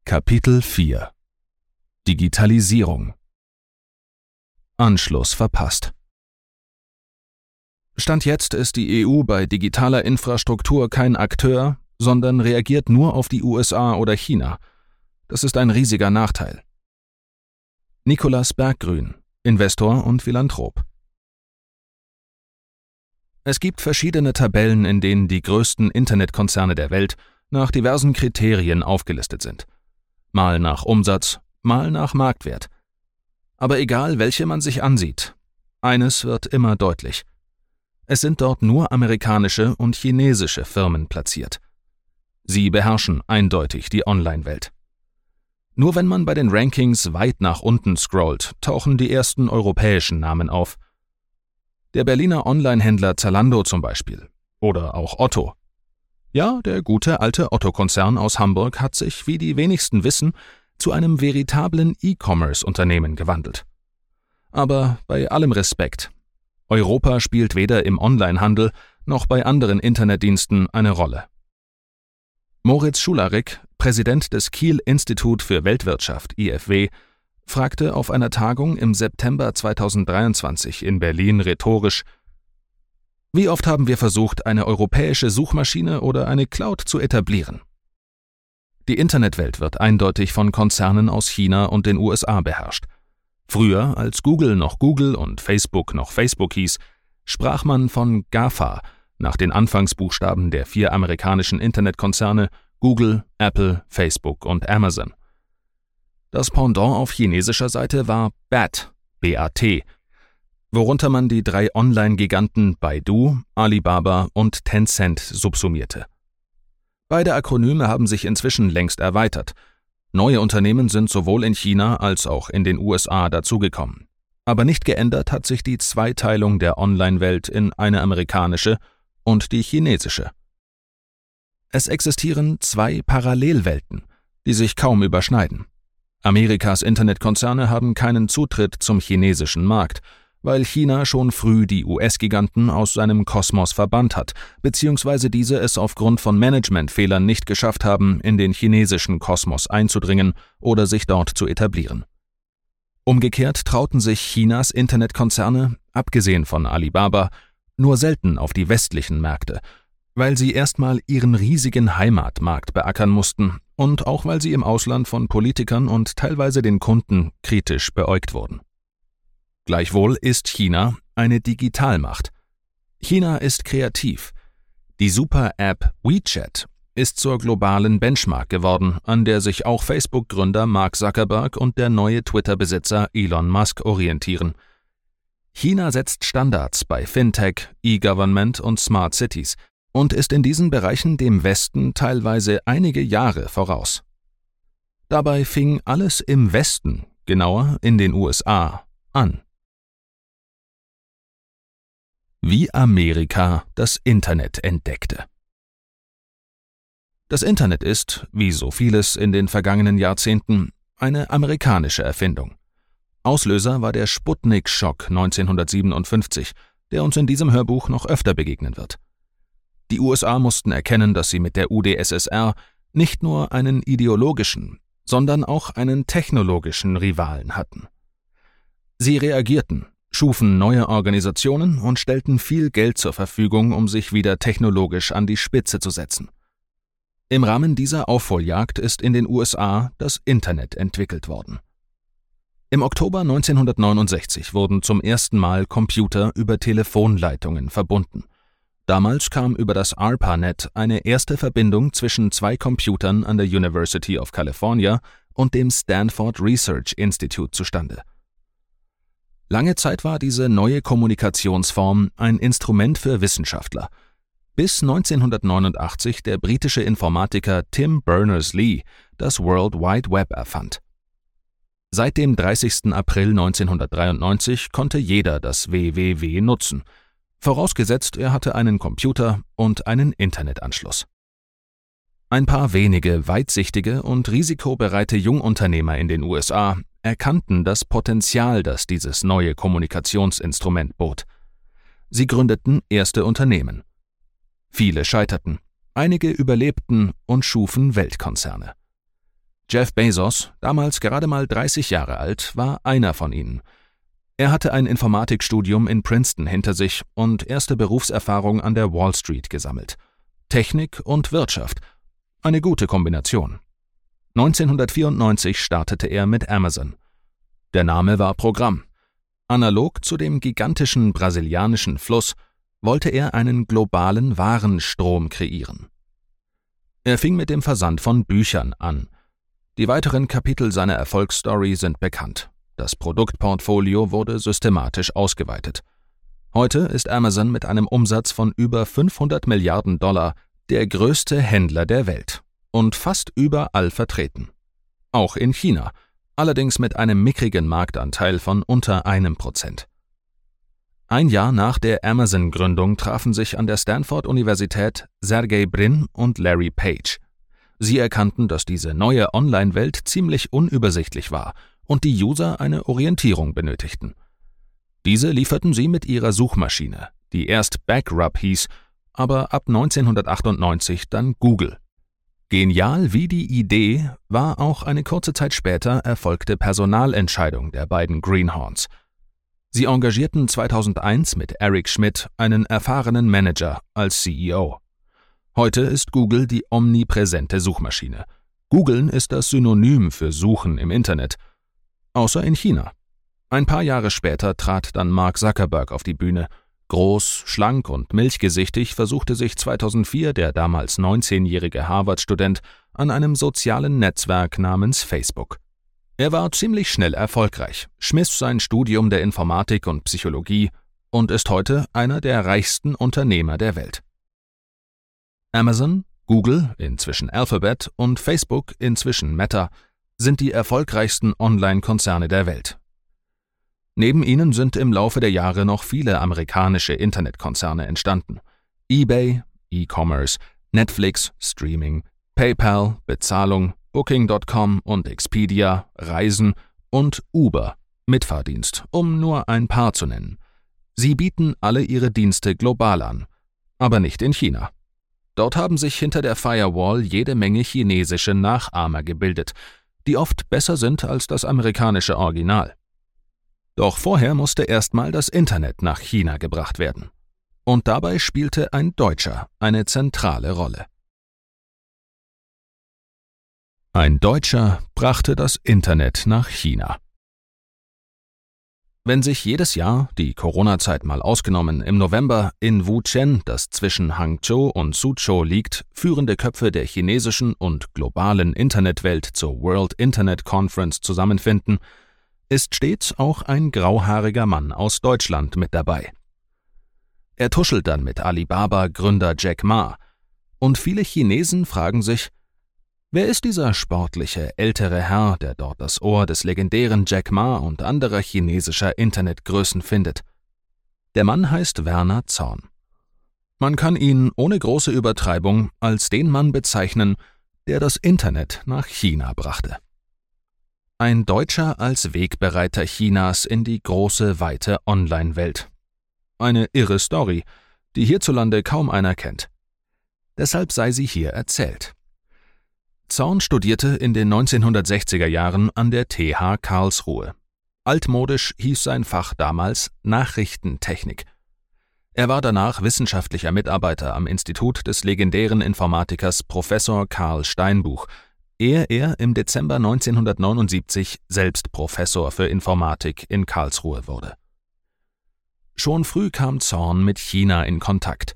Kapitel 4 Digitalisierung. Anschluss verpasst. Stand jetzt ist die EU bei digitaler Infrastruktur kein Akteur, sondern reagiert nur auf die USA oder China. Das ist ein riesiger Nachteil. Nicolas Berggrün, Investor und Philanthrop. Es gibt verschiedene Tabellen, in denen die größten Internetkonzerne der Welt nach diversen Kriterien aufgelistet sind. Mal nach Umsatz, mal nach Marktwert. Aber egal, welche man sich ansieht, eines wird immer deutlich. Es sind dort nur amerikanische und chinesische Firmen platziert. Sie beherrschen eindeutig die Online-Welt. Nur wenn man bei den Rankings weit nach unten scrollt, tauchen die ersten europäischen Namen auf. Der Berliner Online-Händler Zalando zum Beispiel. Oder auch Otto. Ja, der gute alte Otto-Konzern aus Hamburg hat sich, wie die wenigsten wissen, zu einem veritablen E-Commerce-Unternehmen gewandelt. Aber bei allem Respekt, Europa spielt weder im Onlinehandel noch bei anderen Internetdiensten eine Rolle. Moritz Schularik, Präsident des Kiel Institut für Weltwirtschaft IFW, fragte auf einer Tagung im September 2023 in Berlin rhetorisch: Wie oft haben wir versucht, eine europäische Suchmaschine oder eine Cloud zu etablieren? Die Internetwelt wird eindeutig von Konzernen aus China und den USA beherrscht. Früher, als Google noch Google und Facebook noch Facebook hieß, sprach man von GAFA, nach den Anfangsbuchstaben der 4 amerikanischen Internetkonzerne Google, Apple, Facebook und Amazon. Das Pendant auf chinesischer Seite war BAT, B-A-T, worunter man die 3 Online-Giganten Baidu, Alibaba und Tencent subsumierte. Beide Akronyme haben sich inzwischen längst erweitert. Neue Unternehmen sind sowohl in China als auch in den USA dazugekommen. Aber nicht geändert hat sich die Zweiteilung der Online-Welt in eine amerikanische und die chinesische. Es existieren 2 Parallelwelten, die sich kaum überschneiden. Amerikas Internetkonzerne haben keinen Zutritt zum chinesischen Markt, weil China schon früh die US-Giganten aus seinem Kosmos verbannt hat, beziehungsweise diese es aufgrund von Managementfehlern nicht geschafft haben, in den chinesischen Kosmos einzudringen oder sich dort zu etablieren. Umgekehrt trauten sich Chinas Internetkonzerne, abgesehen von Alibaba, nur selten auf die westlichen Märkte, weil sie erstmal ihren riesigen Heimatmarkt beackern mussten und auch weil sie im Ausland von Politikern und teilweise den Kunden kritisch beäugt wurden. Gleichwohl ist China eine Digitalmacht. China ist kreativ. Die Super-App WeChat ist zur globalen Benchmark geworden, an der sich auch Facebook-Gründer Mark Zuckerberg und der neue Twitter-Besitzer Elon Musk orientieren. China setzt Standards bei Fintech, E-Government und Smart Cities und ist in diesen Bereichen dem Westen teilweise einige Jahre voraus. Dabei fing alles im Westen, genauer in den USA, an. Wie Amerika das Internet entdeckte. Das Internet ist, wie so vieles in den vergangenen Jahrzehnten, eine amerikanische Erfindung. Auslöser war der Sputnik-Schock 1957, der uns in diesem Hörbuch noch öfter begegnen wird. Die USA mussten erkennen, dass sie mit der UdSSR nicht nur einen ideologischen, sondern auch einen technologischen Rivalen hatten. Sie reagierten, schufen neue Organisationen und stellten viel Geld zur Verfügung, um sich wieder technologisch an die Spitze zu setzen. Im Rahmen dieser Aufholjagd ist in den USA das Internet entwickelt worden. Im Oktober 1969 wurden zum ersten Mal Computer über Telefonleitungen verbunden. Damals kam über das ARPANET eine erste Verbindung zwischen 2 Computern an der University of California und dem Stanford Research Institute zustande. Lange Zeit war diese neue Kommunikationsform ein Instrument für Wissenschaftler, bis 1989 der britische Informatiker Tim Berners-Lee das World Wide Web erfand. Seit dem 30. April 1993 konnte jeder das WWW nutzen, vorausgesetzt er hatte einen Computer und einen Internetanschluss. Ein paar wenige weitsichtige und risikobereite Jungunternehmer in den USA erkannten das Potenzial, das dieses neue Kommunikationsinstrument bot. Sie gründeten erste Unternehmen. Viele scheiterten, einige überlebten und schufen Weltkonzerne. Jeff Bezos, damals gerade mal 30 Jahre alt, war einer von ihnen. Er hatte ein Informatikstudium in Princeton hinter sich und erste Berufserfahrung an der Wall Street gesammelt. Technik und Wirtschaft. Eine gute Kombination. 1994 startete er mit Amazon. Der Name war Programm. Analog zu dem gigantischen brasilianischen Fluss wollte er einen globalen Warenstrom kreieren. Er fing mit dem Versand von Büchern an. Die weiteren Kapitel seiner Erfolgsstory sind bekannt. Das Produktportfolio wurde systematisch ausgeweitet. Heute ist Amazon mit einem Umsatz von über 500 Milliarden $, der größte Händler der Welt und fast überall vertreten. Auch in China, allerdings mit einem mickrigen Marktanteil von unter 1%. Ein Jahr nach der Amazon-Gründung trafen sich an der Stanford-Universität Sergey Brin und Larry Page. Sie erkannten, dass diese neue Online-Welt ziemlich unübersichtlich war und die User eine Orientierung benötigten. Diese lieferten sie mit ihrer Suchmaschine, die erst Backrub hieß, aber ab 1998 dann Google. Genial wie die Idee war auch eine kurze Zeit später erfolgte Personalentscheidung der beiden Greenhorns. Sie engagierten 2001 mit Eric Schmidt einen erfahrenen Manager als CEO. Heute ist Google die omnipräsente Suchmaschine. Googlen ist das Synonym für Suchen im Internet. Außer in China. Ein paar Jahre später trat dann Mark Zuckerberg auf die Bühne. Groß, schlank und milchgesichtig versuchte sich 2004 der damals 19-jährige Harvard-Student an einem sozialen Netzwerk namens Facebook. Er war ziemlich schnell erfolgreich, schmiss sein Studium der Informatik und Psychologie und ist heute einer der reichsten Unternehmer der Welt. Amazon, Google, inzwischen Alphabet und Facebook, inzwischen Meta, sind die erfolgreichsten Online-Konzerne der Welt. Neben ihnen sind im Laufe der Jahre noch viele amerikanische Internetkonzerne entstanden. eBay, E-Commerce, Netflix, Streaming, PayPal, Bezahlung, Booking.com und Expedia, Reisen und Uber, Mitfahrdienst, um nur ein paar zu nennen. Sie bieten alle ihre Dienste global an, aber nicht in China. Dort haben sich hinter der Firewall jede Menge chinesische Nachahmer gebildet, die oft besser sind als das amerikanische Original. Doch vorher musste erstmal das Internet nach China gebracht werden. Und dabei spielte ein Deutscher eine zentrale Rolle. Ein Deutscher brachte das Internet nach China. Wenn sich jedes Jahr, die Corona-Zeit mal ausgenommen, im November in Wucheng, das zwischen Hangzhou und Suzhou liegt, führende Köpfe der chinesischen und globalen Internetwelt zur World Internet Conference zusammenfinden, ist stets auch ein grauhaariger Mann aus Deutschland mit dabei. Er tuschelt dann mit Alibaba-Gründer Jack Ma, und viele Chinesen fragen sich, wer ist dieser sportliche, ältere Herr, der dort das Ohr des legendären Jack Ma und anderer chinesischer Internetgrößen findet? Der Mann heißt Werner Zorn. Man kann ihn ohne große Übertreibung als den Mann bezeichnen, der das Internet nach China brachte. Ein Deutscher als Wegbereiter Chinas in die große, weite Online-Welt. Eine irre Story, die hierzulande kaum einer kennt. Deshalb sei sie hier erzählt. Zorn studierte in den 1960er Jahren an der TH Karlsruhe. Altmodisch hieß sein Fach damals Nachrichtentechnik. Er war danach wissenschaftlicher Mitarbeiter am Institut des legendären Informatikers Professor Karl Steinbuch, ehe er im Dezember 1979 selbst Professor für Informatik in Karlsruhe wurde. Schon früh kam Zorn mit China in Kontakt.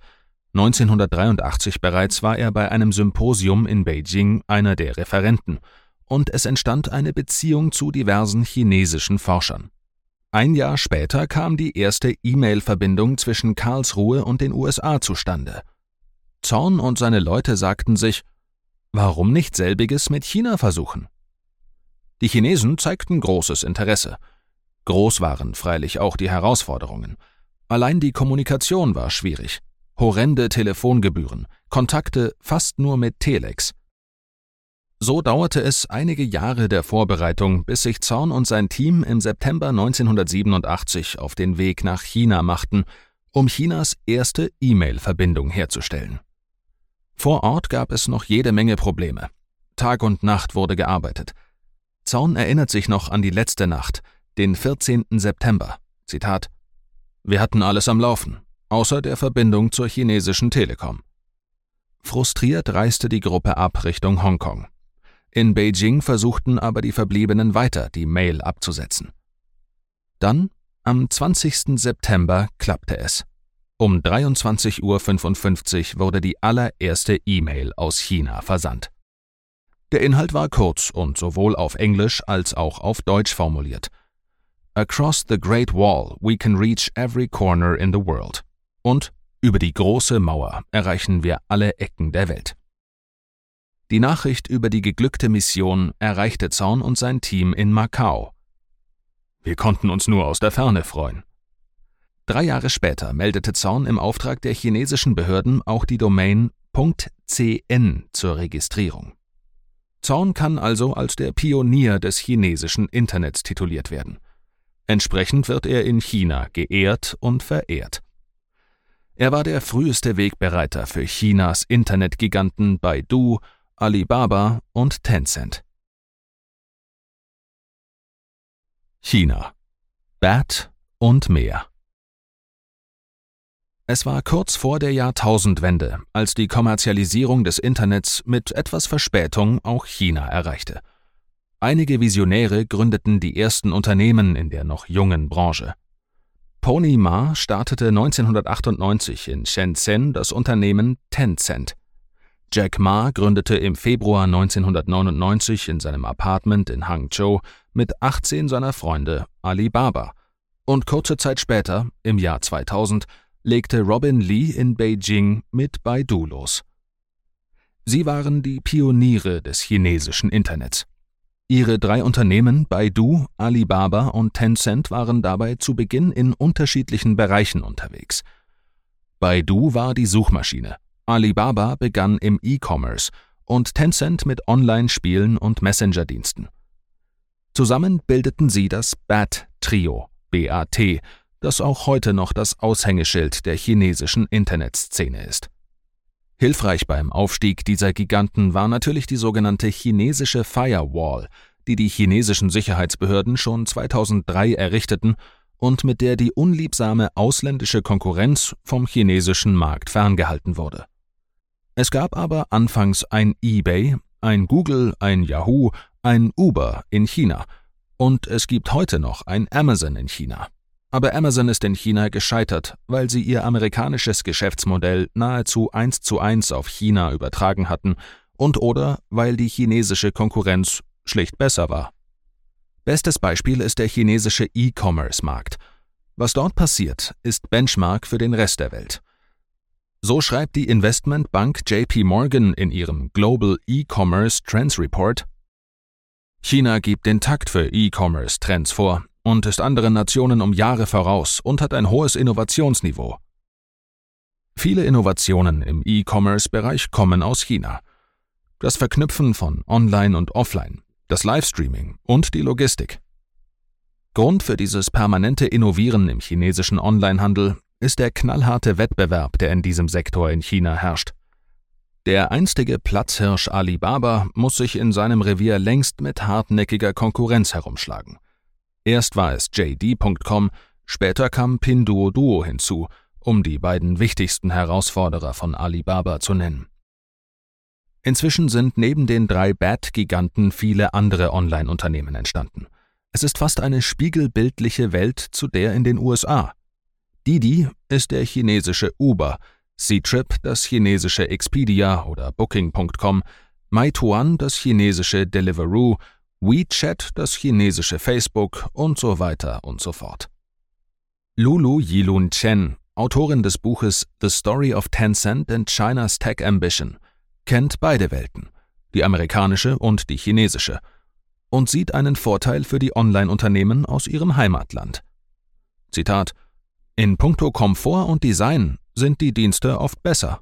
1983 bereits war er bei einem Symposium in Beijing einer der Referenten, und es entstand eine Beziehung zu diversen chinesischen Forschern. Ein Jahr später kam die erste E-Mail-Verbindung zwischen Karlsruhe und den USA zustande. Zorn und seine Leute sagten sich, warum nicht selbiges mit China versuchen? Die Chinesen zeigten großes Interesse. Groß waren freilich auch die Herausforderungen. Allein die Kommunikation war schwierig. Horrende Telefongebühren, Kontakte fast nur mit Telex. So dauerte es einige Jahre der Vorbereitung, bis sich Zorn und sein Team im September 1987 auf den Weg nach China machten, um Chinas erste E-Mail-Verbindung herzustellen. Vor Ort gab es noch jede Menge Probleme. Tag und Nacht wurde gearbeitet. Zorn erinnert sich noch an die letzte Nacht, den 14. September. Zitat: Wir hatten alles am Laufen, außer der Verbindung zur chinesischen Telekom. Frustriert reiste die Gruppe ab Richtung Hongkong. In Beijing versuchten aber die Verbliebenen weiter, die Mail abzusetzen. Dann, am 20. September, klappte es. Um 23:55 Uhr wurde die allererste E-Mail aus China versandt. Der Inhalt war kurz und sowohl auf Englisch als auch auf Deutsch formuliert. Across the Great Wall we can reach every corner in the world. Und über die große Mauer erreichen wir alle Ecken der Welt. Die Nachricht über die geglückte Mission erreichte Zorn und sein Team in Macau. Wir konnten uns nur aus der Ferne freuen. 3 Jahre später meldete Zorn im Auftrag der chinesischen Behörden auch die Domain .cn zur Registrierung. Zorn kann also als der Pionier des chinesischen Internets tituliert werden. Entsprechend wird er in China geehrt und verehrt. Er war der früheste Wegbereiter für Chinas Internetgiganten Baidu, Alibaba und Tencent. China. Bat und mehr. Es war kurz vor der Jahrtausendwende, als die Kommerzialisierung des Internets mit etwas Verspätung auch China erreichte. Einige Visionäre gründeten die ersten Unternehmen in der noch jungen Branche. Pony Ma startete 1998 in Shenzhen das Unternehmen Tencent. Jack Ma gründete im Februar 1999 in seinem Apartment in Hangzhou mit 18 seiner Freunde Alibaba. Und kurze Zeit später, im Jahr 2000, legte Robin Li in Beijing mit Baidu los. Sie waren die Pioniere des chinesischen Internets. Ihre 3 Unternehmen Baidu, Alibaba und Tencent waren dabei zu Beginn in unterschiedlichen Bereichen unterwegs. Baidu war die Suchmaschine, Alibaba begann im E-Commerce und Tencent mit Online-Spielen und Messenger-Diensten. Zusammen bildeten sie das BAT-Trio, BAT, das auch heute noch das Aushängeschild der chinesischen Internetszene ist. Hilfreich beim Aufstieg dieser Giganten war natürlich die sogenannte chinesische Firewall, die die chinesischen Sicherheitsbehörden schon 2003 errichteten und mit der die unliebsame ausländische Konkurrenz vom chinesischen Markt ferngehalten wurde. Es gab aber anfangs ein eBay, ein Google, ein Yahoo, ein Uber in China und es gibt heute noch ein Amazon in China. Aber Amazon ist in China gescheitert, weil sie ihr amerikanisches Geschäftsmodell nahezu 1:1 auf China übertragen hatten und oder weil die chinesische Konkurrenz schlicht besser war. Bestes Beispiel ist der chinesische E-Commerce-Markt. Was dort passiert, ist Benchmark für den Rest der Welt. So schreibt die Investmentbank JP Morgan in ihrem Global E-Commerce Trends Report: China gibt den Takt für E-Commerce-Trends vor und ist anderen Nationen um Jahre voraus und hat ein hohes Innovationsniveau. Viele Innovationen im E-Commerce-Bereich kommen aus China. Das Verknüpfen von Online und Offline, das Livestreaming und die Logistik. Grund für dieses permanente Innovieren im chinesischen Onlinehandel ist der knallharte Wettbewerb, der in diesem Sektor in China herrscht. Der einstige Platzhirsch Alibaba muss sich in seinem Revier längst mit hartnäckiger Konkurrenz herumschlagen. Erst war es JD.com, später kam Pinduoduo hinzu, um die beiden wichtigsten Herausforderer von Alibaba zu nennen. Inzwischen sind neben den 3 BAT-Giganten viele andere Online-Unternehmen entstanden. Es ist fast eine spiegelbildliche Welt zu der in den USA. Didi ist der chinesische Uber, Ctrip das chinesische Expedia oder Booking.com, Meituan das chinesische Deliveroo, WeChat das chinesische Facebook und so weiter und so fort. Lulu Yilun Chen, Autorin des Buches The Story of Tencent and China's Tech Ambition, kennt beide Welten, die amerikanische und die chinesische, und sieht einen Vorteil für die Online-Unternehmen aus ihrem Heimatland. Zitat: In puncto Komfort und Design sind die Dienste oft besser.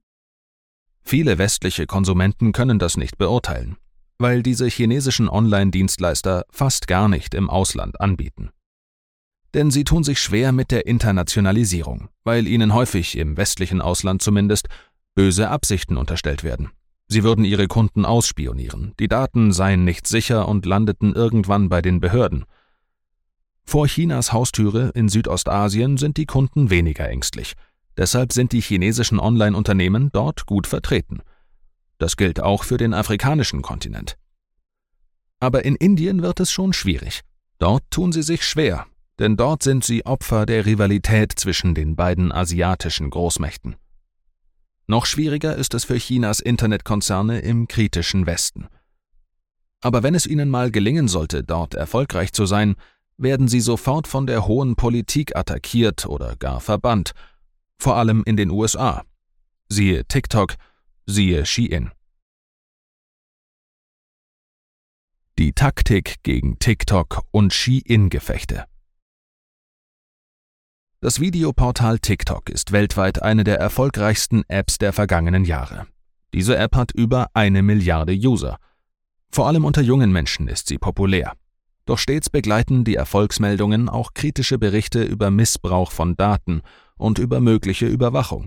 Viele westliche Konsumenten können das nicht beurteilen, weil diese chinesischen Online-Dienstleister fast gar nicht im Ausland anbieten. Denn sie tun sich schwer mit der Internationalisierung, weil ihnen häufig, im westlichen Ausland zumindest, böse Absichten unterstellt werden. Sie würden ihre Kunden ausspionieren, die Daten seien nicht sicher und landeten irgendwann bei den Behörden. Vor Chinas Haustüre in Südostasien sind die Kunden weniger ängstlich. Deshalb sind die chinesischen Online-Unternehmen dort gut vertreten. Das gilt auch für den afrikanischen Kontinent. Aber in Indien wird es schon schwierig. Dort tun sie sich schwer, denn dort sind sie Opfer der Rivalität zwischen den beiden asiatischen Großmächten. Noch schwieriger ist es für Chinas Internetkonzerne im kritischen Westen. Aber wenn es ihnen mal gelingen sollte, dort erfolgreich zu sein, werden sie sofort von der hohen Politik attackiert oder gar verbannt, vor allem in den USA. Siehe TikTok, siehe Shein. Die Taktik gegen TikTok und Shein-Gefechte. Das Videoportal TikTok ist weltweit eine der erfolgreichsten Apps der vergangenen Jahre. Diese App hat über 1 Milliarde User. Vor allem unter jungen Menschen ist sie populär. Doch stets begleiten die Erfolgsmeldungen auch kritische Berichte über Missbrauch von Daten und über mögliche Überwachung.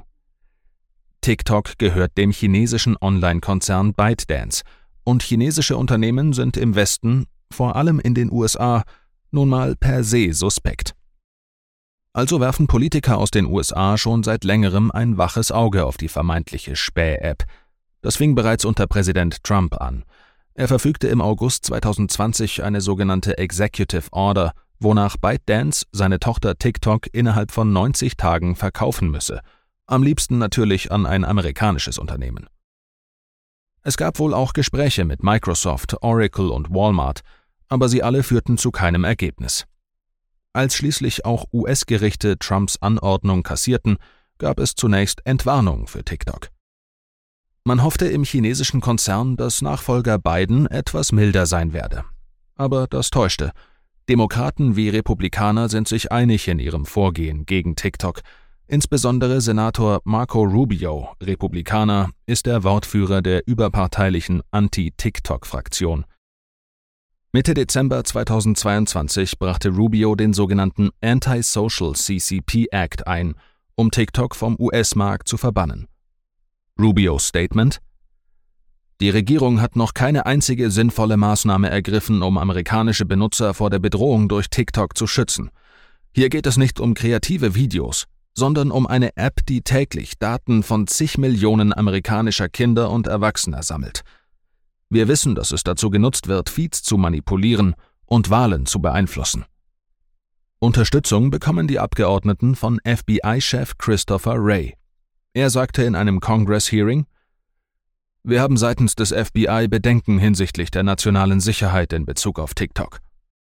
TikTok gehört dem chinesischen Online-Konzern ByteDance und chinesische Unternehmen sind im Westen, vor allem in den USA, nun mal per se suspekt. Also werfen Politiker aus den USA schon seit längerem ein waches Auge auf die vermeintliche Späh-App. Das fing bereits unter Präsident Trump an. Er verfügte im August 2020 eine sogenannte Executive Order, wonach ByteDance seine Tochter TikTok innerhalb von 90 Tagen verkaufen müsse. Am liebsten natürlich an ein amerikanisches Unternehmen. Es gab wohl auch Gespräche mit Microsoft, Oracle und Walmart, aber sie alle führten zu keinem Ergebnis. Als schließlich auch US-Gerichte Trumps Anordnung kassierten, gab es zunächst Entwarnung für TikTok. Man hoffte im chinesischen Konzern, dass Nachfolger Biden etwas milder sein werde. Aber das täuschte. Demokraten wie Republikaner sind sich einig in ihrem Vorgehen gegen TikTok. Insbesondere Senator Marco Rubio, Republikaner, ist der Wortführer der überparteilichen Anti-TikTok-Fraktion. Mitte Dezember 2022 brachte Rubio den sogenannten Anti-Social CCP Act ein, um TikTok vom US-Markt zu verbannen. Rubios Statement: Die Regierung hat noch keine einzige sinnvolle Maßnahme ergriffen, um amerikanische Benutzer vor der Bedrohung durch TikTok zu schützen. Hier geht es nicht um kreative Videos, sondern um eine App, die täglich Daten von zig Millionen amerikanischer Kinder und Erwachsener sammelt. Wir wissen, dass es dazu genutzt wird, Feeds zu manipulieren und Wahlen zu beeinflussen. Unterstützung bekommen die Abgeordneten von FBI-Chef Christopher Wray. Er sagte in einem Congress-Hearing: Wir haben seitens des FBI Bedenken hinsichtlich der nationalen Sicherheit in Bezug auf TikTok.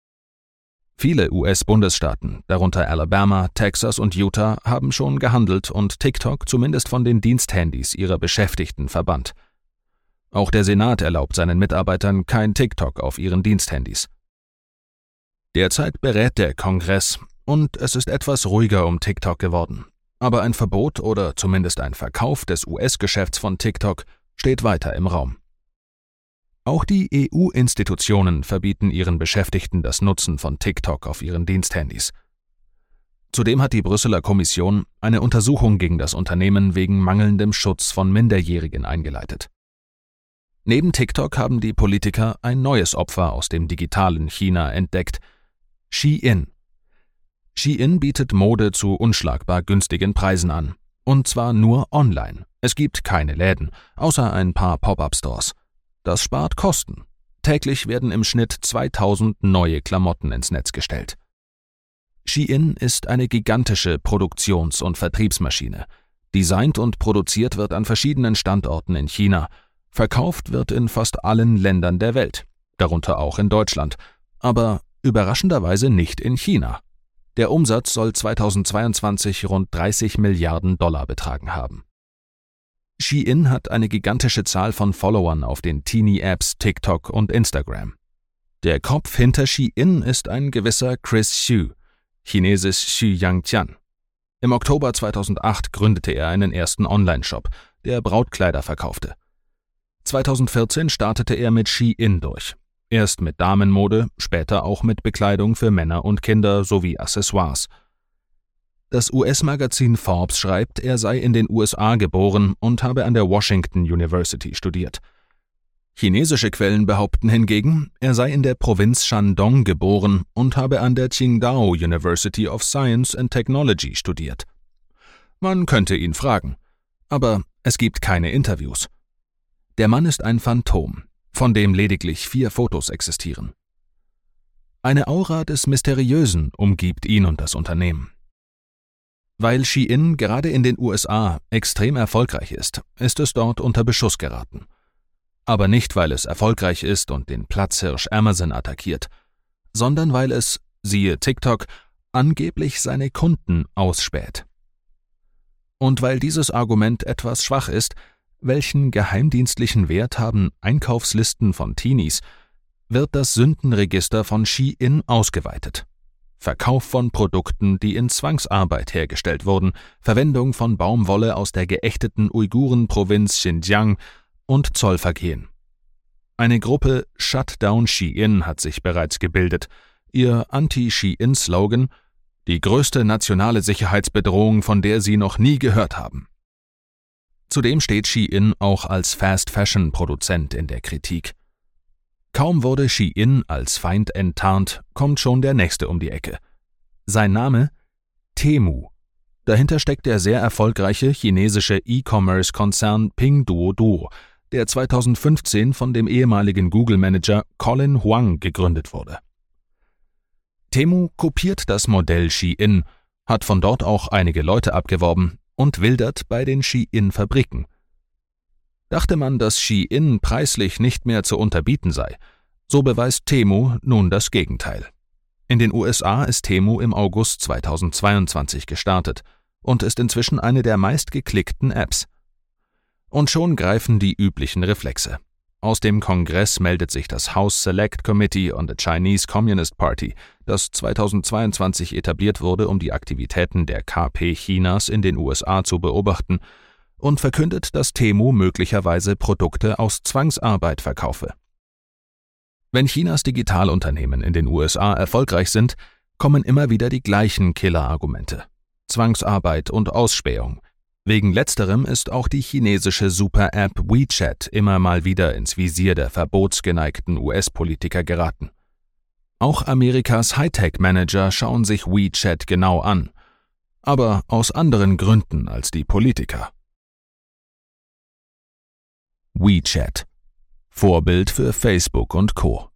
Viele US-Bundesstaaten, darunter Alabama, Texas und Utah, haben schon gehandelt und TikTok zumindest von den Diensthandys ihrer Beschäftigten verbannt. Auch der Senat erlaubt seinen Mitarbeitern kein TikTok auf ihren Diensthandys. Derzeit berät der Kongress und es ist etwas ruhiger um TikTok geworden. Aber ein Verbot oder zumindest ein Verkauf des US-Geschäfts von TikTok steht weiter im Raum. Auch die EU-Institutionen verbieten ihren Beschäftigten das Nutzen von TikTok auf ihren Diensthandys. Zudem hat die Brüsseler Kommission eine Untersuchung gegen das Unternehmen wegen mangelndem Schutz von Minderjährigen eingeleitet. Neben TikTok haben die Politiker ein neues Opfer aus dem digitalen China entdeckt: Shein. Shein bietet Mode zu unschlagbar günstigen Preisen an. Und zwar nur online. Es gibt keine Läden, außer ein paar Pop-up-Stores. Das spart Kosten. Täglich werden im Schnitt 2000 neue Klamotten ins Netz gestellt. Shein ist eine gigantische Produktions- und Vertriebsmaschine. Designt und produziert wird an verschiedenen Standorten in China. Verkauft wird in fast allen Ländern der Welt, darunter auch in Deutschland, aber überraschenderweise nicht in China. Der Umsatz soll 2022 rund 30 Milliarden $ betragen haben. Shein hat eine gigantische Zahl von Followern auf den Teenie-Apps TikTok und Instagram. Der Kopf hinter Shein ist ein gewisser Chris Xu, chinesisch Xu Yangtian. Im Oktober 2008 gründete er einen ersten Online-Shop, der Brautkleider verkaufte. 2014 startete er mit Shein durch. Erst mit Damenmode, später auch mit Bekleidung für Männer und Kinder sowie Accessoires. Das US-Magazin Forbes schreibt, er sei in den USA geboren und habe an der Washington University studiert. Chinesische Quellen behaupten hingegen, er sei in der Provinz Shandong geboren und habe an der Qingdao University of Science and Technology studiert. Man könnte ihn fragen, aber es gibt keine Interviews. Der Mann ist ein Phantom, von dem lediglich 4 Fotos existieren. Eine Aura des Mysteriösen umgibt ihn und das Unternehmen. Weil Shein gerade in den USA extrem erfolgreich ist es dort unter Beschuss geraten. Aber nicht, weil es erfolgreich ist und den Platzhirsch Amazon attackiert, sondern weil es, siehe TikTok, angeblich seine Kunden ausspäht. Und weil dieses Argument etwas schwach ist, welchen geheimdienstlichen Wert haben Einkaufslisten von Teenies, wird das Sündenregister von Shein ausgeweitet. Verkauf von Produkten, die in Zwangsarbeit hergestellt wurden, Verwendung von Baumwolle aus der geächteten Uiguren-Provinz Xinjiang und Zollvergehen. Eine Gruppe Shut Down Shein hat sich bereits gebildet. Ihr Anti-Shein-Slogan: die größte nationale Sicherheitsbedrohung, von der Sie noch nie gehört haben. Zudem steht Shein auch als Fast-Fashion-Produzent in der Kritik. Kaum wurde Shein als Feind enttarnt, kommt schon der Nächste um die Ecke. Sein Name? Temu. Dahinter steckt der sehr erfolgreiche chinesische E-Commerce-Konzern Pinduoduo, der 2015 von dem ehemaligen Google-Manager Colin Huang gegründet wurde. Temu kopiert das Modell Shein, hat von dort auch einige Leute abgeworben und wildert bei den Shein-Fabriken. Dachte man, dass Shein preislich nicht mehr zu unterbieten sei, so beweist Temu nun das Gegenteil. In den USA ist Temu im August 2022 gestartet und ist inzwischen eine der meistgeklickten Apps. Und schon greifen die üblichen Reflexe. Aus dem Kongress meldet sich das House Select Committee on the Chinese Communist Party, das 2022 etabliert wurde, um die Aktivitäten der KP Chinas in den USA zu beobachten, und verkündet, dass Temu möglicherweise Produkte aus Zwangsarbeit verkaufe. Wenn Chinas Digitalunternehmen in den USA erfolgreich sind, kommen immer wieder die gleichen Killerargumente: Zwangsarbeit und Ausspähung. Wegen letzterem ist auch die chinesische Super-App WeChat immer mal wieder ins Visier der verbotsgeneigten US-Politiker geraten. Auch Amerikas Hightech-Manager schauen sich WeChat genau an, aber aus anderen Gründen als die Politiker. WeChat – Vorbild für Facebook und Co.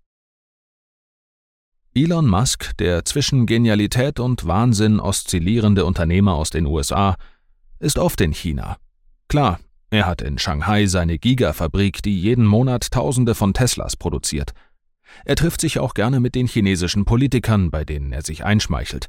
Elon Musk, der zwischen Genialität und Wahnsinn oszillierende Unternehmer aus den USA, ist oft in China. Klar, er hat in Shanghai seine Gigafabrik, die jeden Monat Tausende von Teslas produziert. Er trifft sich auch gerne mit den chinesischen Politikern, bei denen er sich einschmeichelt.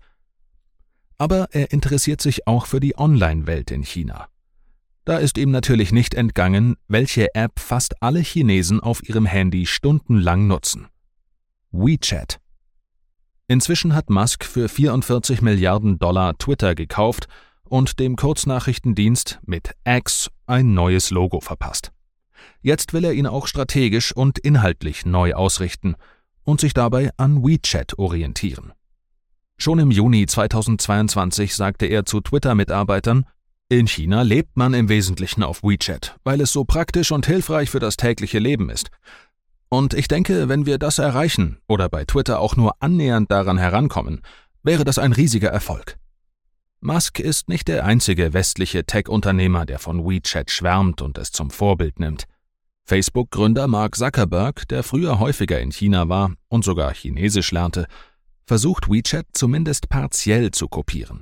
Aber er interessiert sich auch für die Online-Welt in China. Da ist ihm natürlich nicht entgangen, welche App fast alle Chinesen auf ihrem Handy stundenlang nutzen: WeChat. Inzwischen hat Musk für 44 Milliarden $ Twitter gekauft und dem Kurznachrichtendienst mit X ein neues Logo verpasst. Jetzt will er ihn auch strategisch und inhaltlich neu ausrichten und sich dabei an WeChat orientieren. Schon im Juni 2022 sagte er zu Twitter-Mitarbeitern: In China lebt man im Wesentlichen auf WeChat, weil es so praktisch und hilfreich für das tägliche Leben ist. Und ich denke, wenn wir das erreichen oder bei Twitter auch nur annähernd daran herankommen, wäre das ein riesiger Erfolg. Musk ist nicht der einzige westliche Tech-Unternehmer, der von WeChat schwärmt und es zum Vorbild nimmt. Facebook-Gründer Mark Zuckerberg, der früher häufiger in China war und sogar Chinesisch lernte, versucht WeChat zumindest partiell zu kopieren.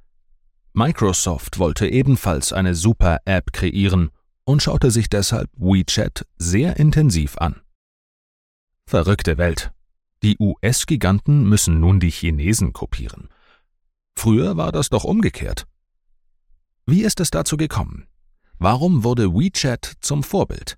Microsoft wollte ebenfalls eine Super-App kreieren und schaute sich deshalb WeChat sehr intensiv an. Verrückte Welt. Die US-Giganten müssen nun die Chinesen kopieren. Früher war das doch umgekehrt. Wie ist es dazu gekommen? Warum wurde WeChat zum Vorbild?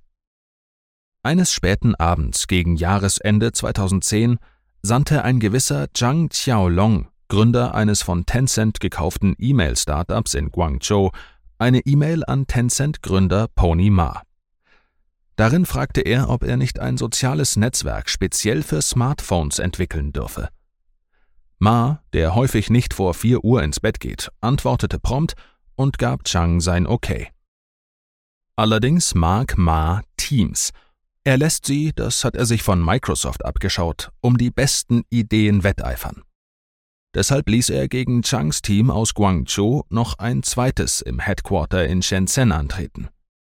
Eines späten Abends gegen Jahresende 2010 sandte ein gewisser Zhang Xiaolong, Gründer eines von Tencent gekauften E-Mail-Startups in Guangzhou, eine E-Mail an Tencent-Gründer Pony Ma. Darin fragte er, ob er nicht ein soziales Netzwerk speziell für Smartphones entwickeln dürfe. Ma, der häufig nicht vor 4 Uhr ins Bett geht, antwortete prompt und gab Chang sein Okay. Allerdings mag Ma Teams. Er lässt sie, das hat er sich von Microsoft abgeschaut, um die besten Ideen wetteifern. Deshalb ließ er gegen Changs Team aus Guangzhou noch ein zweites im Headquarter in Shenzhen antreten.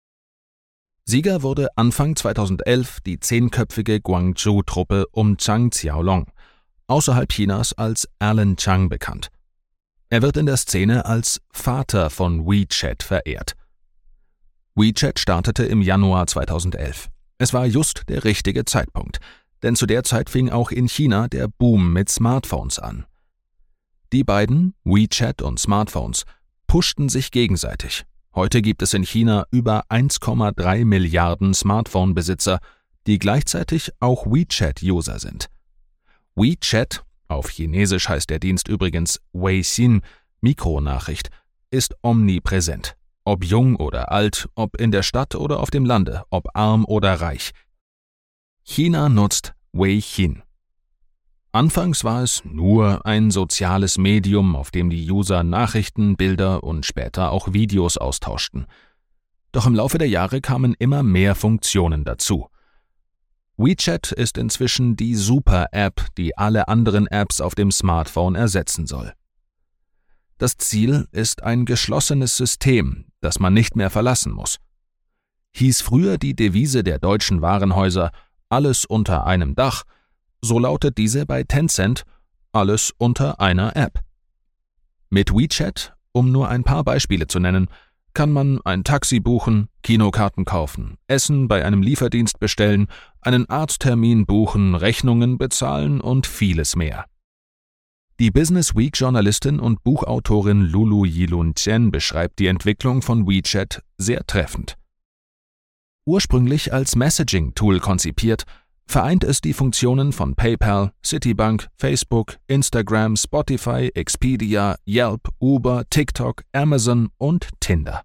Sieger wurde Anfang 2011 die 10-köpfige Guangzhou-Truppe um Zhang Xiaolong, außerhalb Chinas als Alan Chang bekannt. Er wird in der Szene als Vater von WeChat verehrt. WeChat startete im Januar 2011. Es war just der richtige Zeitpunkt, denn zu der Zeit fing auch in China der Boom mit Smartphones an. Die beiden, WeChat und Smartphones, pushten sich gegenseitig. Heute gibt es in China über 1,3 Milliarden Smartphone-Besitzer, die gleichzeitig auch WeChat-User sind. WeChat, auf Chinesisch heißt der Dienst übrigens Weixin, Mikronachricht, ist omnipräsent. Ob jung oder alt, ob in der Stadt oder auf dem Lande, ob arm oder reich. China nutzt Weixin. Anfangs war es nur ein soziales Medium, auf dem die User Nachrichten, Bilder und später auch Videos austauschten. Doch im Laufe der Jahre kamen immer mehr Funktionen dazu. WeChat ist inzwischen die Super-App, die alle anderen Apps auf dem Smartphone ersetzen soll. Das Ziel ist ein geschlossenes System, das man nicht mehr verlassen muss. Hieß früher die Devise der deutschen Warenhäuser »Alles unter einem Dach«, so lautet diese bei Tencent »Alles unter einer App«. Mit WeChat, um nur ein paar Beispiele zu nennen, kann man ein Taxi buchen, Kinokarten kaufen, Essen bei einem Lieferdienst bestellen, einen Arzttermin buchen, Rechnungen bezahlen und vieles mehr. Die Business Week-Journalistin und Buchautorin Lulu Yilun Chen beschreibt die Entwicklung von WeChat sehr treffend. Ursprünglich als Messaging-Tool konzipiert, vereint es die Funktionen von PayPal, Citibank, Facebook, Instagram, Spotify, Expedia, Yelp, Uber, TikTok, Amazon und Tinder.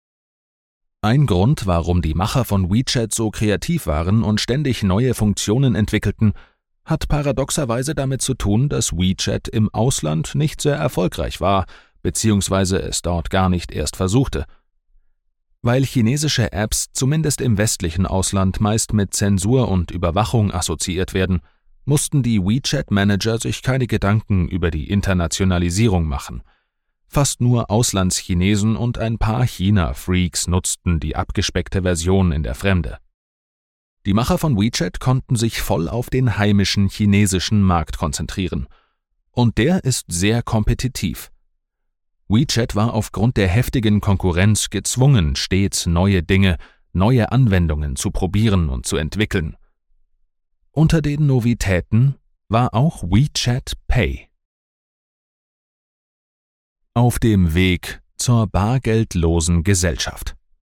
Ein Grund, warum die Macher von WeChat so kreativ waren und ständig neue Funktionen entwickelten, hat paradoxerweise damit zu tun, dass WeChat im Ausland nicht sehr erfolgreich war, beziehungsweise es dort gar nicht erst versuchte. Weil chinesische Apps zumindest im westlichen Ausland meist mit Zensur und Überwachung assoziiert werden, mussten die WeChat-Manager sich keine Gedanken über die Internationalisierung machen. Fast nur Auslandschinesen und ein paar China-Freaks nutzten die abgespeckte Version in der Fremde. Die Macher von WeChat konnten sich voll auf den heimischen chinesischen Markt konzentrieren. Und der ist sehr kompetitiv. WeChat war aufgrund der heftigen Konkurrenz gezwungen, stets neue Dinge, neue Anwendungen zu probieren und zu entwickeln. Unter den Novitäten war auch WeChat Pay. Auf dem Weg zur bargeldlosen Gesellschaft.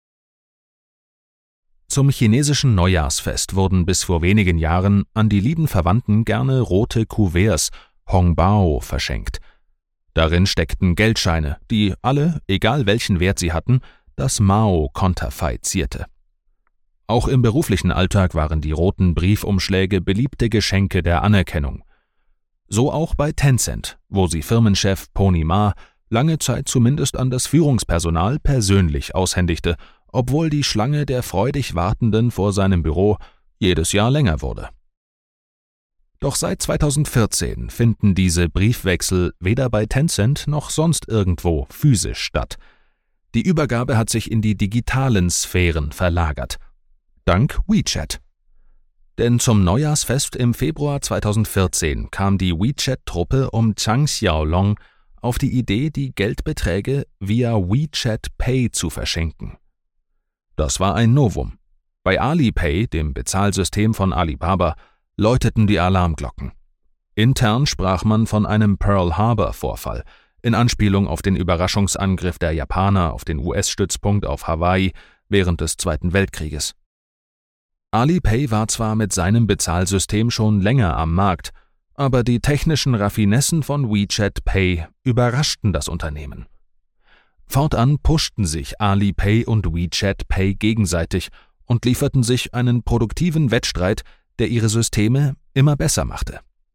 Zum chinesischen Neujahrsfest wurden bis vor wenigen Jahren an die lieben Verwandten gerne rote Kuverts, Hongbao, verschenkt. Darin steckten Geldscheine, die alle, egal welchen Wert sie hatten, das Mao-Konterfei zierte. Auch im beruflichen Alltag waren die roten Briefumschläge beliebte Geschenke der Anerkennung. So auch bei Tencent, wo sie Firmenchef Pony Ma lange Zeit zumindest an das Führungspersonal persönlich aushändigte, obwohl die Schlange der freudig Wartenden vor seinem Büro jedes Jahr länger wurde. Doch seit 2014 finden diese Briefwechsel weder bei Tencent noch sonst irgendwo physisch statt. Die Übergabe hat sich in die digitalen Sphären verlagert. Dank WeChat. Denn zum Neujahrsfest im Februar 2014 kam die WeChat-Truppe um Zhang Xiaolong auf die Idee, die Geldbeträge via WeChat Pay zu verschenken. Das war ein Novum. Bei Alipay, dem Bezahlsystem von Alibaba, läuteten die Alarmglocken. Intern sprach man von einem Pearl-Harbor-Vorfall, in Anspielung auf den Überraschungsangriff der Japaner auf den US-Stützpunkt auf Hawaii während des Zweiten Weltkrieges. Alipay war zwar mit seinem Bezahlsystem schon länger am Markt, aber die technischen Raffinessen von WeChat Pay überraschten das Unternehmen. Fortan pushten sich Alipay und WeChat Pay gegenseitig und lieferten sich einen produktiven Wettstreit, der ihre Systeme immer besser machte.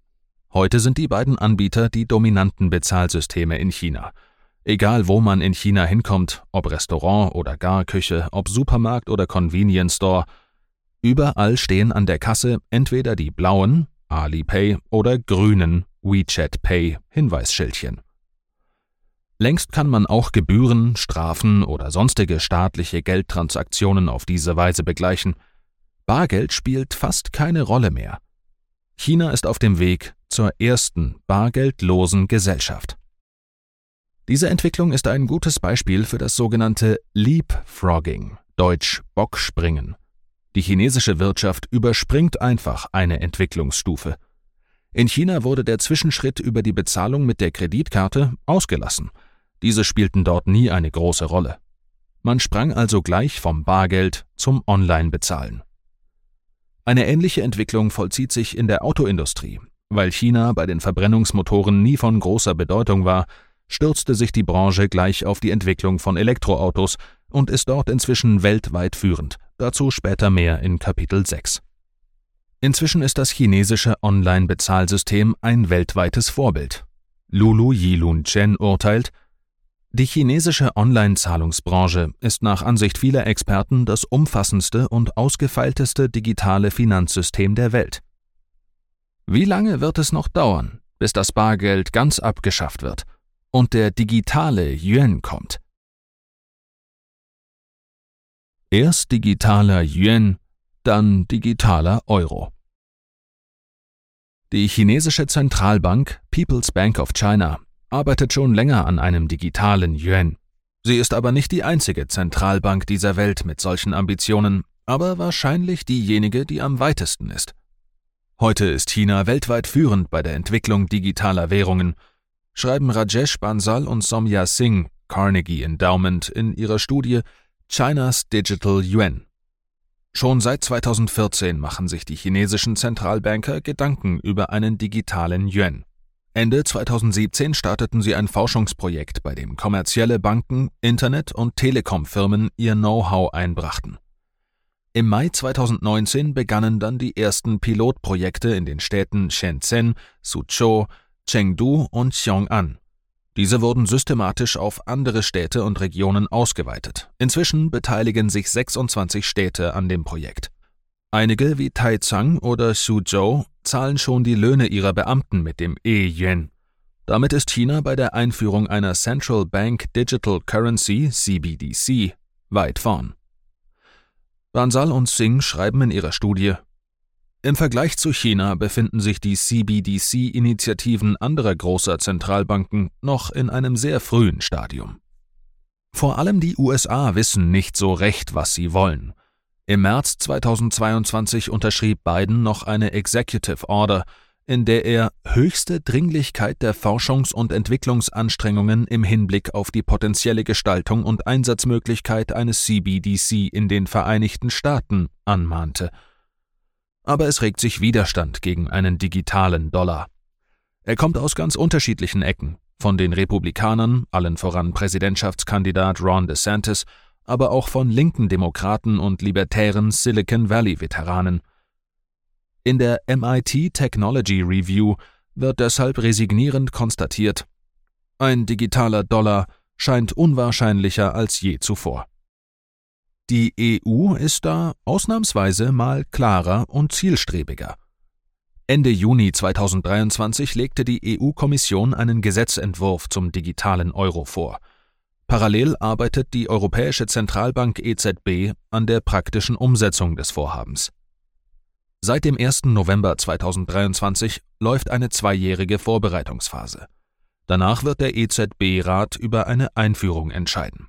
Heute sind die beiden Anbieter die dominanten Bezahlsysteme in China. Egal wo man in China hinkommt, ob Restaurant oder Garküche, ob Supermarkt oder Convenience Store, überall stehen an der Kasse entweder die blauen Alipay oder grünen WeChat Pay Hinweisschildchen. Längst kann man auch Gebühren, Strafen oder sonstige staatliche Geldtransaktionen auf diese Weise begleichen. Bargeld spielt fast keine Rolle mehr. China ist auf dem Weg zur ersten bargeldlosen Gesellschaft. Diese Entwicklung ist ein gutes Beispiel für das sogenannte Leapfrogging, deutsch Bockspringen. Die chinesische Wirtschaft überspringt einfach eine Entwicklungsstufe. In China wurde der Zwischenschritt über die Bezahlung mit der Kreditkarte ausgelassen. Diese spielten dort nie eine große Rolle. Man sprang also gleich vom Bargeld zum Online-Bezahlen. Eine ähnliche Entwicklung vollzieht sich in der Autoindustrie. Weil China bei den Verbrennungsmotoren nie von großer Bedeutung war, stürzte sich die Branche gleich auf die Entwicklung von Elektroautos und ist dort inzwischen weltweit führend. Dazu später mehr in Kapitel 6. Inzwischen ist das chinesische Online-Bezahlsystem ein weltweites Vorbild. Lulu Yilun Chen urteilt: Die chinesische Online-Zahlungsbranche ist nach Ansicht vieler Experten das umfassendste und ausgefeilteste digitale Finanzsystem der Welt. Wie lange wird es noch dauern, bis das Bargeld ganz abgeschafft wird und der digitale Yuan kommt? Erst digitaler Yuan, dann digitaler Euro. Die chinesische Zentralbank People's Bank of China arbeitet schon länger an einem digitalen Yuan. Sie ist aber nicht die einzige Zentralbank dieser Welt mit solchen Ambitionen, aber wahrscheinlich diejenige, die am weitesten ist. Heute ist China weltweit führend bei der Entwicklung digitaler Währungen, schreiben Rajesh Bansal und Somya Singh, Carnegie Endowment, in ihrer Studie China's Digital Yuan. Schon seit 2014 machen sich die chinesischen Zentralbanker Gedanken über einen digitalen Yuan. Ende 2017 starteten sie ein Forschungsprojekt, bei dem kommerzielle Banken, Internet- und Telekom-Firmen ihr Know-how einbrachten. Im Mai 2019 begannen dann die ersten Pilotprojekte in den Städten Shenzhen, Suzhou, Chengdu und Xiong'an. Diese wurden systematisch auf andere Städte und Regionen ausgeweitet. Inzwischen beteiligen sich 26 Städte an dem Projekt. Einige wie Taicang oder Suzhou zahlen schon die Löhne ihrer Beamten mit dem E-Yuan. Damit ist China bei der Einführung einer Central Bank Digital Currency (CBDC) weit vorn. Bansal und Singh schreiben in ihrer Studie: Im Vergleich zu China befinden sich die CBDC-Initiativen anderer großer Zentralbanken noch in einem sehr frühen Stadium. Vor allem die USA wissen nicht so recht, was sie wollen. Im März 2022 unterschrieb Biden noch eine Executive Order, in der er höchste Dringlichkeit der Forschungs- und Entwicklungsanstrengungen im Hinblick auf die potenzielle Gestaltung und Einsatzmöglichkeit eines CBDC in den Vereinigten Staaten anmahnte. Aber es regt sich Widerstand gegen einen digitalen Dollar. Er kommt aus ganz unterschiedlichen Ecken, von den Republikanern, allen voran Präsidentschaftskandidat Ron DeSantis, aber auch von linken Demokraten und libertären Silicon Valley-Veteranen. In der MIT Technology Review wird deshalb resignierend konstatiert: Ein digitaler Dollar scheint unwahrscheinlicher als je zuvor. Die EU ist da ausnahmsweise mal klarer und zielstrebiger. Ende Juni 2023 legte die EU-Kommission einen Gesetzentwurf zum digitalen Euro vor. Parallel arbeitet die Europäische Zentralbank EZB an der praktischen Umsetzung des Vorhabens. Seit dem 1. November 2023 läuft eine 2-jährige Vorbereitungsphase. Danach wird der EZB-Rat über eine Einführung entscheiden.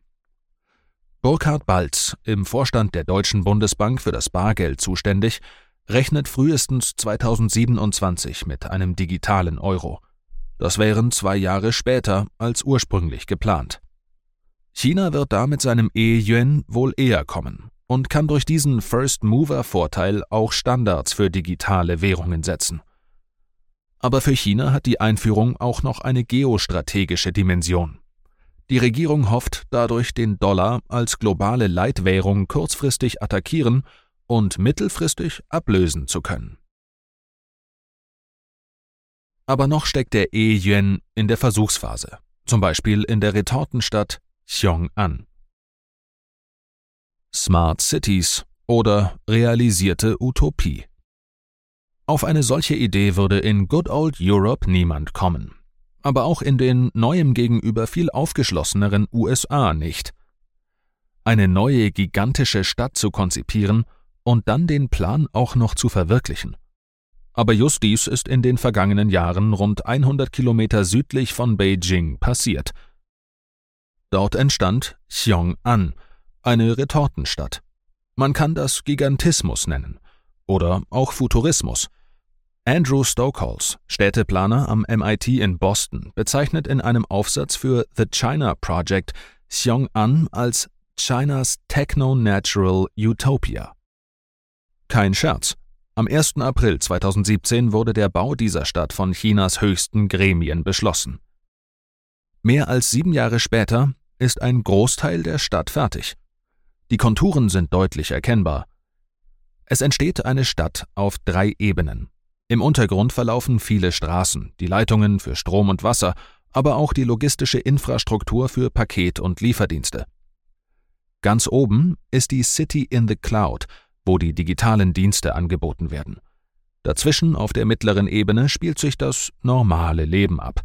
Burkhard Balz, im Vorstand der Deutschen Bundesbank für das Bargeld zuständig, rechnet frühestens 2027 mit einem digitalen Euro. Das wären 2 Jahre später als ursprünglich geplant. China wird da mit seinem E-Yuan wohl eher kommen und kann durch diesen First-Mover-Vorteil auch Standards für digitale Währungen setzen. Aber für China hat die Einführung auch noch eine geostrategische Dimension. Die Regierung hofft dadurch, den Dollar als globale Leitwährung kurzfristig attackieren und mittelfristig ablösen zu können. Aber noch steckt der E-Yuan in der Versuchsphase, zum Beispiel in der Retortenstadt Xiong'an. Smart Cities oder realisierte Utopie. Auf eine solche Idee würde in Good Old Europe niemand kommen. Aber auch in den neuem gegenüber viel aufgeschlosseneren USA nicht. Eine neue gigantische Stadt zu konzipieren und dann den Plan auch noch zu verwirklichen. Aber just dies ist in den vergangenen Jahren rund 100 Kilometer südlich von Beijing passiert. Dort entstand Xiong'an, eine Retortenstadt. Man kann das Gigantismus nennen oder auch Futurismus. Andrew Stokholz, Städteplaner am MIT in Boston, bezeichnet in einem Aufsatz für The China Project Xiong'an als Chinas Techno-Natural Utopia. Kein Scherz. Am 1. April 2017 wurde der Bau dieser Stadt von Chinas höchsten Gremien beschlossen. Mehr als 7 Jahre später ist ein Großteil der Stadt fertig. Die Konturen sind deutlich erkennbar. Es entsteht eine Stadt auf 3 Ebenen. Im Untergrund verlaufen viele Straßen, die Leitungen für Strom und Wasser, aber auch die logistische Infrastruktur für Paket- und Lieferdienste. Ganz oben ist die City in the Cloud, wo die digitalen Dienste angeboten werden. Dazwischen auf der mittleren Ebene spielt sich das normale Leben ab.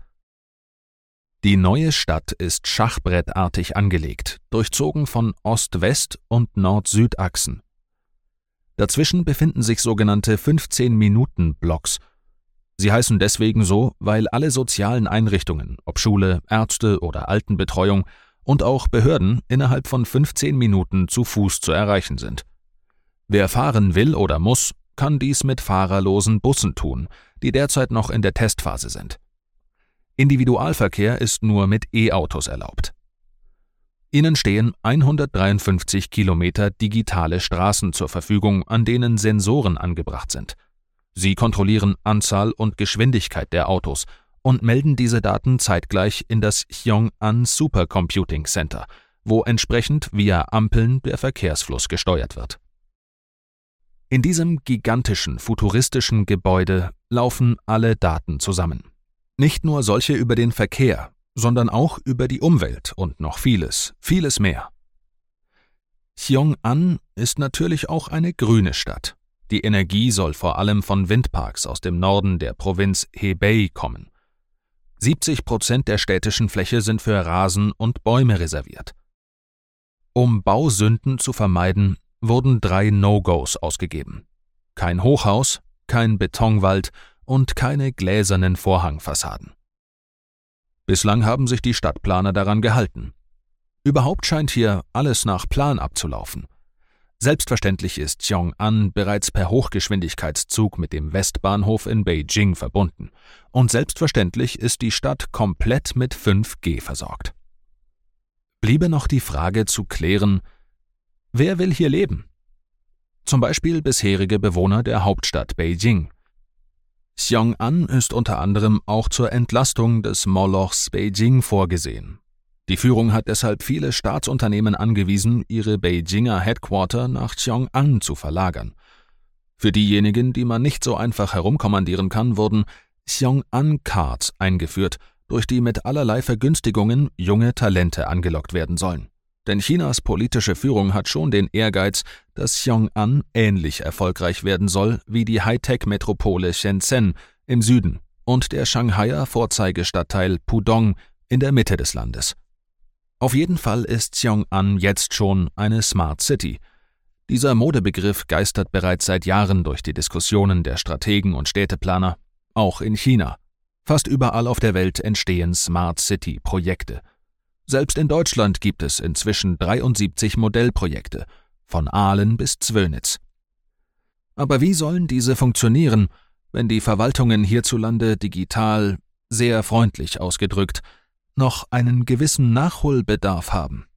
Die neue Stadt ist schachbrettartig angelegt, durchzogen von Ost-West- und Nord-Süd-Achsen. Dazwischen befinden sich sogenannte 15-Minuten-Blocks. Sie heißen deswegen so, weil alle sozialen Einrichtungen, ob Schule, Ärzte oder Altenbetreuung und auch Behörden innerhalb von 15 Minuten zu Fuß zu erreichen sind. Wer fahren will oder muss, kann dies mit fahrerlosen Bussen tun, die derzeit noch in der Testphase sind. Individualverkehr ist nur mit E-Autos erlaubt. Ihnen stehen 153 Kilometer digitale Straßen zur Verfügung, an denen Sensoren angebracht sind. Sie kontrollieren Anzahl und Geschwindigkeit der Autos und melden diese Daten zeitgleich in das Xiong'an Supercomputing Center, wo entsprechend via Ampeln der Verkehrsfluss gesteuert wird. In diesem gigantischen, futuristischen Gebäude laufen alle Daten zusammen. Nicht nur solche über den Verkehr, sondern auch über die Umwelt und noch vieles, vieles mehr. Xiong'an ist natürlich auch eine grüne Stadt. Die Energie soll vor allem von Windparks aus dem Norden der Provinz Hebei kommen. 70% der städtischen Fläche sind für Rasen und Bäume reserviert. Um Bausünden zu vermeiden, wurden 3 No-Gos ausgegeben. Kein Hochhaus, kein Betonwald und keine gläsernen Vorhangfassaden. Bislang haben sich die Stadtplaner daran gehalten. Überhaupt scheint hier alles nach Plan abzulaufen. Selbstverständlich ist Xiong'an bereits per Hochgeschwindigkeitszug mit dem Westbahnhof in Beijing verbunden. Und selbstverständlich ist die Stadt komplett mit 5G versorgt. Bliebe noch die Frage zu klären, wer will hier leben? Zum Beispiel bisherige Bewohner der Hauptstadt Beijing. Xiong'an ist unter anderem auch zur Entlastung des Molochs Beijing vorgesehen. Die Führung hat deshalb viele Staatsunternehmen angewiesen, ihre Beijinger Headquarter nach Xiong'an zu verlagern. Für diejenigen, die man nicht so einfach herumkommandieren kann, wurden Xiong'an-Cards eingeführt, durch die mit allerlei Vergünstigungen junge Talente angelockt werden sollen. Denn Chinas politische Führung hat schon den Ehrgeiz, dass Xiong'an ähnlich erfolgreich werden soll wie die Hightech-Metropole Shenzhen im Süden und der Shanghaier Vorzeigestadtteil Pudong in der Mitte des Landes. Auf jeden Fall ist Xiong'an jetzt schon eine Smart City. Dieser Modebegriff geistert bereits seit Jahren durch die Diskussionen der Strategen und Städteplaner, auch in China. Fast überall auf der Welt entstehen Smart City-Projekte. Selbst in Deutschland gibt es inzwischen 73 Modellprojekte, von Aalen bis Zwönitz. Aber wie sollen diese funktionieren, wenn die Verwaltungen hierzulande digital, sehr freundlich ausgedrückt, noch einen gewissen Nachholbedarf haben?